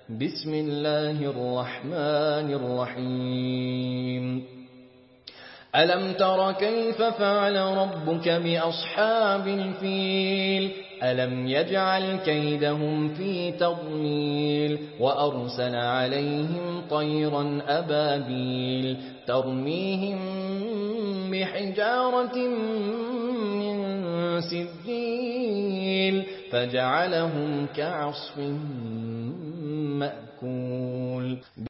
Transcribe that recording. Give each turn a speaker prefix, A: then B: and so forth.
A: بسم الله الرحمن الرحيم ألم تر كيف فعل ربك بأصحاب الفيل ألم يجعل كيدهم في تضليل وأرسل عليهم طيرا أبابيل ترميهم بحجارة من سجيل فجعلهم كعصف مأكول